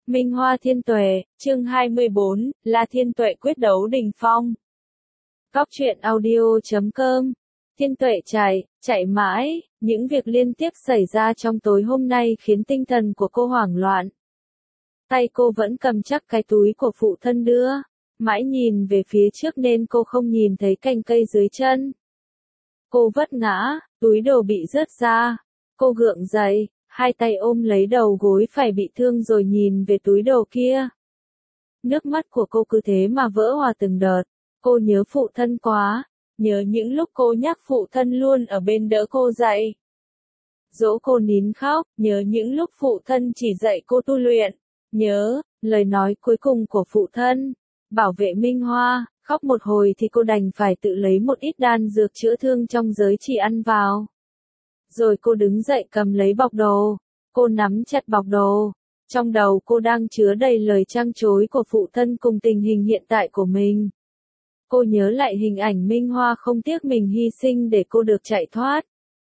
Minh Hoa Thiên Tuệ, chương 24, La Thiên Tuệ quyết đấu đỉnh phong. Góc truyện audio.com. Thiên Tuệ chạy mãi, những việc liên tiếp xảy ra trong tối hôm nay khiến tinh thần của cô hoảng loạn. Tay cô vẫn cầm chắc cái túi của phụ thân đưa, mãi nhìn về phía trước nên cô không nhìn thấy cành cây dưới chân. Cô vấp ngã, túi đồ bị rớt ra. Cô gượng dậy, hai tay ôm lấy đầu gối phải bị thương rồi nhìn về túi đồ kia. Nước mắt của cô cứ thế mà vỡ hòa từng đợt. Cô nhớ phụ thân quá, nhớ những lúc cô nhắc phụ thân luôn ở bên đỡ cô dậy. Dỗ cô nín khóc, nhớ những lúc phụ thân chỉ dạy cô tu luyện. Nhớ lời nói cuối cùng của phụ thân, bảo vệ Minh Hoa. Khóc một hồi thì cô đành phải tự lấy một ít đan dược chữa thương trong giới chỉ ăn vào. Rồi cô đứng dậy cầm lấy bọc đồ. Cô nắm chặt bọc đồ. Trong đầu cô đang chứa đầy lời trăng trối của phụ thân cùng tình hình hiện tại của mình. Cô nhớ lại hình ảnh Minh Hoa không tiếc mình hy sinh để cô được chạy thoát.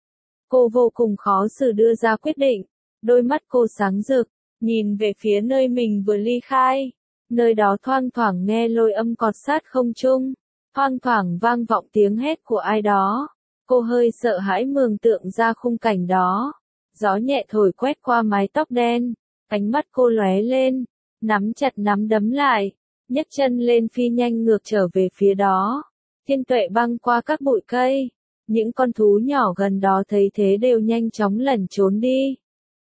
Cô vô cùng khó xử đưa ra quyết định. Đôi mắt cô sáng rực, nhìn về phía nơi mình vừa ly khai. Nơi đó thoang thoảng nghe lôi âm cọt sát không trung. Thoang thoảng vang vọng tiếng hét của ai đó. Cô hơi sợ hãi mường tượng ra khung cảnh đó. Gió nhẹ thổi quét qua mái tóc đen. Ánh mắt cô lóe lên. Nắm chặt nắm đấm lại. Nhấc chân lên phi nhanh ngược trở về phía đó. Thiên Tuệ băng qua các bụi cây. Những con thú nhỏ gần đó thấy thế đều nhanh chóng lẩn trốn đi.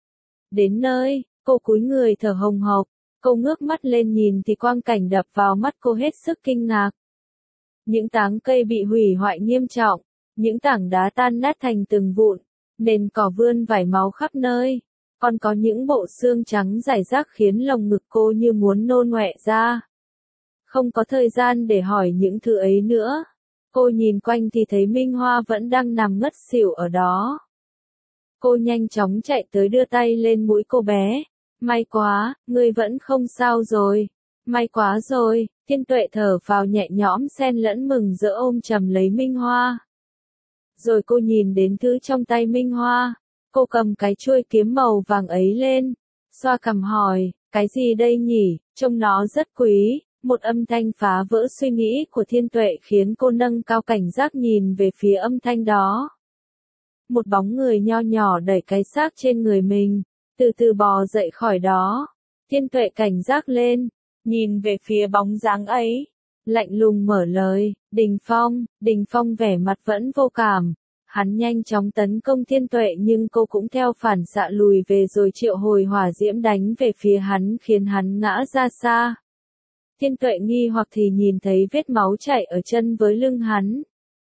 Đến nơi, cô cúi người thở hồng hộc. Cô ngước mắt lên nhìn thì quang cảnh đập vào mắt cô hết sức kinh ngạc. Những tán cây bị hủy hoại nghiêm trọng. Những tảng đá tan nát thành từng vụn, nền cỏ vươn vải máu khắp nơi, còn có những bộ xương trắng rải rác khiến lồng ngực cô như muốn nôn ọe ra. Không có thời gian để hỏi những thứ ấy nữa. Cô nhìn quanh thì thấy Minh Hoa vẫn đang nằm ngất xỉu ở đó. Cô nhanh chóng chạy tới đưa tay lên mũi cô bé. May quá, ngươi vẫn không sao rồi. May quá rồi, Thiên Tuệ thở vào nhẹ nhõm xen lẫn mừng rỡ ôm chầm lấy Minh Hoa. Rồi cô nhìn đến thứ trong tay Minh Hoa. Cô cầm cái chuôi kiếm màu vàng ấy lên. Xoa cằm hỏi, cái gì đây nhỉ, trông nó rất quý. Một âm thanh phá vỡ suy nghĩ của Thiên Tuệ khiến cô nâng cao cảnh giác nhìn về phía âm thanh đó. Một bóng người nho nhỏ đẩy cái xác trên người mình, từ từ bò dậy khỏi đó. Thiên Tuệ cảnh giác lên, nhìn về phía bóng dáng ấy. Lạnh lùng mở lời, Đình Phong vẻ mặt vẫn vô cảm. Hắn nhanh chóng tấn công Thiên Tuệ nhưng cô cũng theo phản xạ lùi về rồi triệu hồi hỏa diễm đánh về phía hắn khiến hắn ngã ra xa. Thiên Tuệ nghi hoặc thì nhìn thấy vết máu chảy ở chân với lưng hắn.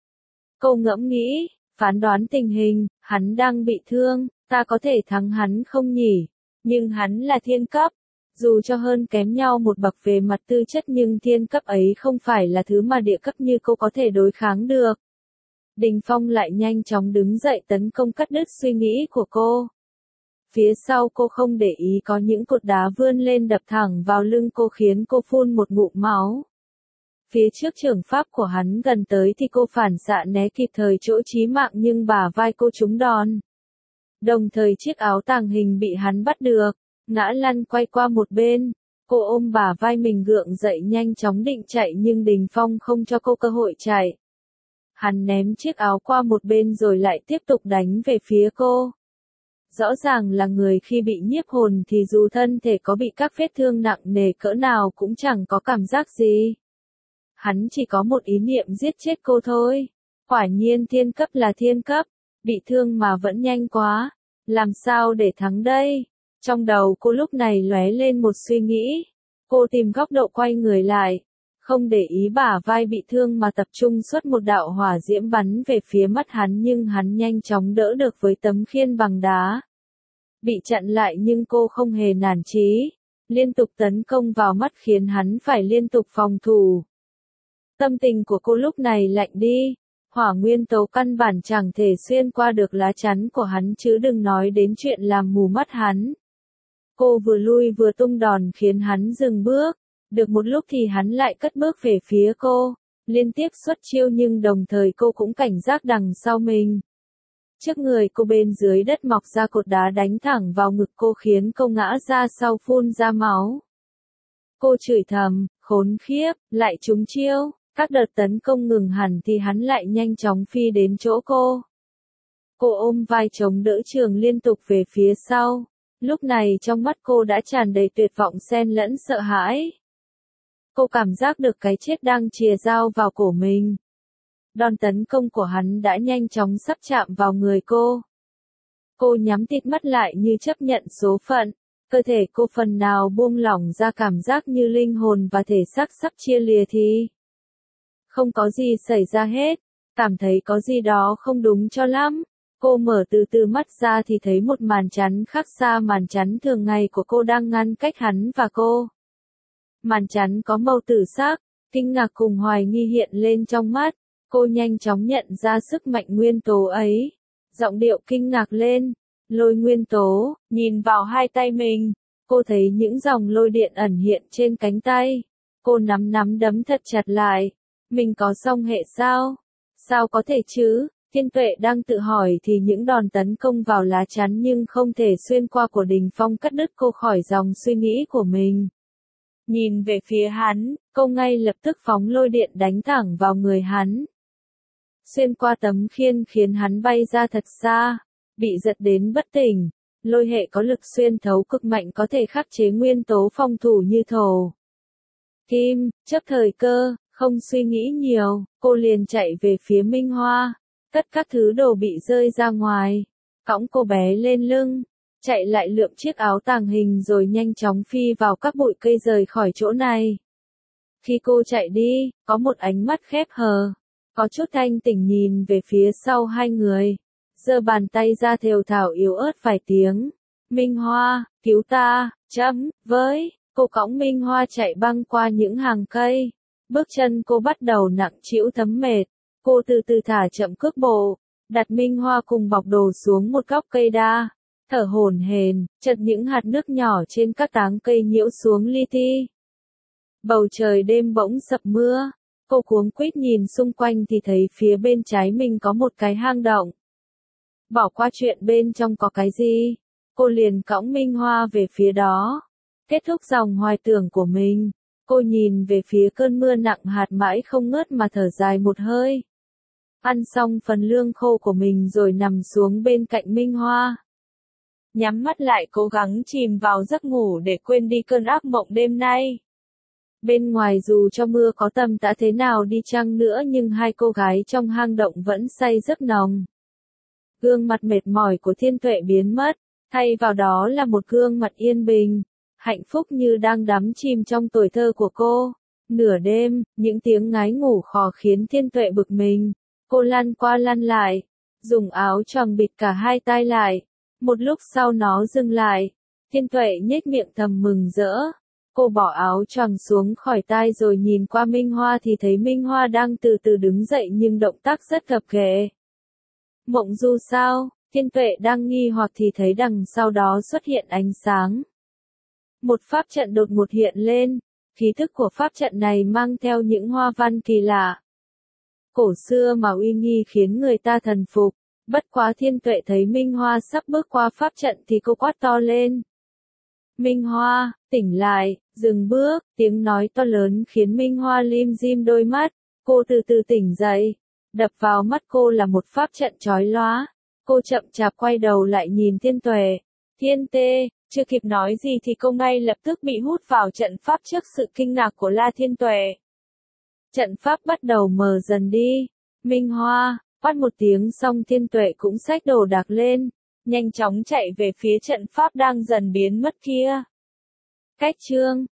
Cô ngẫm nghĩ, phán đoán tình hình, hắn đang bị thương, ta có thể thắng hắn không nhỉ? Nhưng hắn là thiên cấp. Dù cho hơn kém nhau một bậc về mặt tư chất nhưng thiên cấp ấy không phải là thứ mà địa cấp như cô có thể đối kháng được. Đình Phong lại nhanh chóng đứng dậy tấn công cắt đứt suy nghĩ của cô. Phía sau cô không để ý có những cột đá vươn lên đập thẳng vào lưng cô khiến cô phun một ngụm máu. Phía trước trường pháp của hắn gần tới thì cô phản xạ né kịp thời chỗ chí mạng nhưng bả vai cô trúng đòn. Đồng thời chiếc áo tàng hình bị hắn bắt được. Ngã lăn quay qua một bên, cô ôm bả vai mình gượng dậy nhanh chóng định chạy nhưng Đình Phong không cho cô cơ hội chạy. Hắn ném chiếc áo qua một bên rồi lại tiếp tục đánh về phía cô. Rõ ràng là người khi bị nhiếp hồn thì dù thân thể có bị các vết thương nặng nề cỡ nào cũng chẳng có cảm giác gì. Hắn chỉ có một ý niệm giết chết cô thôi. Quả nhiên thiên cấp là thiên cấp, bị thương mà vẫn nhanh quá. Làm sao để thắng đây? Trong đầu cô lúc này lóe lên một suy nghĩ. Cô tìm góc độ quay người lại. Không để ý bả vai bị thương mà tập trung xuất một đạo hỏa diễm bắn về phía mắt hắn nhưng hắn nhanh chóng đỡ được với tấm khiên bằng đá. Bị chặn lại nhưng cô không hề nản chí. Liên tục tấn công vào mắt khiến hắn phải liên tục phòng thủ. Tâm tình của cô lúc này lạnh đi. Hỏa nguyên tố căn bản chẳng thể xuyên qua được lá chắn của hắn chứ đừng nói đến chuyện làm mù mắt hắn. Cô vừa lui vừa tung đòn khiến hắn dừng bước. Được một lúc thì hắn lại cất bước về phía cô. Liên tiếp xuất chiêu nhưng đồng thời cô cũng cảnh giác đằng sau mình. Trước người cô bên dưới đất mọc ra cột đá đánh thẳng vào ngực cô khiến cô ngã ra sau phun ra máu. Cô chửi thầm, khốn khiếp, lại trúng chiêu. Các đợt tấn công ngừng hẳn thì hắn lại nhanh chóng phi đến chỗ cô. Cô ôm vai chống đỡ Trường liên tục về phía sau. Lúc này trong mắt cô đã tràn đầy tuyệt vọng xen lẫn sợ hãi. Cô cảm giác được cái chết đang chìa dao vào cổ mình. Đòn tấn công của hắn đã nhanh chóng sắp chạm vào người cô. Cô nhắm tịt mắt lại như chấp nhận số phận. Cơ thể cô phần nào buông lỏng ra cảm giác như linh hồn và thể xác sắp chia lìa thì không có gì xảy ra hết. Cảm thấy có gì đó không đúng cho lắm. Cô mở từ từ mắt ra thì thấy một màn chắn khác xa màn chắn thường ngày của cô đang ngăn cách hắn và cô. Màn chắn có màu tử sắc, kinh ngạc cùng hoài nghi hiện lên trong mắt. Cô nhanh chóng nhận ra sức mạnh nguyên tố ấy. Giọng điệu kinh ngạc lên. Lôi nguyên tố, nhìn vào hai tay mình. Cô thấy những dòng lôi điện ẩn hiện trên cánh tay. Cô nắm đấm thật chặt lại. Mình có song hệ sao? Sao có thể chứ? Thiên Tuệ đang tự hỏi thì những đòn tấn công vào lá chắn nhưng không thể xuyên qua của Đình Phong cắt đứt cô khỏi dòng suy nghĩ của mình. Nhìn về phía hắn, cô ngay lập tức phóng lôi điện đánh thẳng vào người hắn. Xuyên qua tấm khiên khiến hắn bay ra thật xa, bị giật đến bất tỉnh. Lôi hệ có lực xuyên thấu cực mạnh có thể khắc chế nguyên tố phòng thủ như thổ, kim, chấp thời cơ, không suy nghĩ nhiều, cô liền chạy về phía Minh Hoa. Tất các thứ đồ bị rơi ra ngoài, cõng cô bé lên lưng, chạy lại lượm chiếc áo tàng hình rồi nhanh chóng phi vào các bụi cây rời khỏi chỗ này. Khi cô chạy đi, có một ánh mắt khép hờ, có chút thanh tỉnh nhìn về phía sau hai người, giơ bàn tay ra thều thào yếu ớt vài tiếng. Minh Hoa, cứu ta, với, cô cõng Minh Hoa chạy băng qua những hàng cây, bước chân cô bắt đầu nặng trĩu thấm mệt. Cô từ từ thả chậm cước bộ, đặt Minh Hoa cùng bọc đồ xuống một góc cây đa, thở hổn hển, chợt những hạt nước nhỏ trên các tán cây nhiễu xuống li ti. Bầu trời đêm bỗng sập mưa, cô cuống quýt nhìn xung quanh thì thấy phía bên trái mình có một cái hang động. Bỏ qua chuyện bên trong có cái gì, cô liền cõng Minh Hoa về phía đó. Kết thúc dòng hoài tưởng của mình, cô nhìn về phía cơn mưa nặng hạt mãi không ngớt mà thở dài một hơi. Ăn xong phần lương khô của mình rồi nằm xuống bên cạnh Minh Hoa. Nhắm mắt lại cố gắng chìm vào giấc ngủ để quên đi cơn ác mộng đêm nay. Bên ngoài dù cho mưa có tầm tã thế nào đi chăng nữa nhưng hai cô gái trong hang động vẫn say giấc nồng. Gương mặt mệt mỏi của Thiên Tuệ biến mất, thay vào đó là một gương mặt yên bình, hạnh phúc như đang đắm chìm trong tuổi thơ của cô. Nửa đêm, những tiếng ngái ngủ khò khiến Thiên Tuệ bực mình. Cô lăn qua lăn lại, dùng áo choàng bịt cả hai tai lại. Một lúc sau nó dừng lại. Thiên Tuệ nhếch miệng thầm mừng rỡ. Cô bỏ áo choàng xuống khỏi tai rồi nhìn qua Minh Hoa thì thấy Minh Hoa đang từ từ đứng dậy nhưng động tác rất gập ghềnh. Mộng du sao? Thiên Tuệ đang nghi hoặc thì thấy đằng sau đó xuất hiện ánh sáng. Một pháp trận đột ngột hiện lên. Khí thức của pháp trận này mang theo những hoa văn kỳ lạ. Cổ xưa mà uy nghi khiến người ta thần phục. Bất quá Thiên Tuệ thấy Minh Hoa sắp bước qua pháp trận thì cô quát to lên. Minh Hoa, tỉnh lại, dừng bước, tiếng nói to lớn khiến Minh Hoa lim dim đôi mắt. Cô từ từ tỉnh dậy. Đập vào mắt cô là một pháp trận chói lóa. Cô chậm chạp quay đầu lại nhìn Thiên Tuệ. Thiên Tê, chưa kịp nói gì thì cô ngay lập tức bị hút vào trận pháp trước sự kinh ngạc của La Thiên Tuệ. Trận pháp bắt đầu mờ dần đi. Minh Hoa, quát một tiếng xong Thiên Tuệ cũng xách đồ đạc lên, nhanh chóng chạy về phía trận pháp đang dần biến mất kia. Cách chương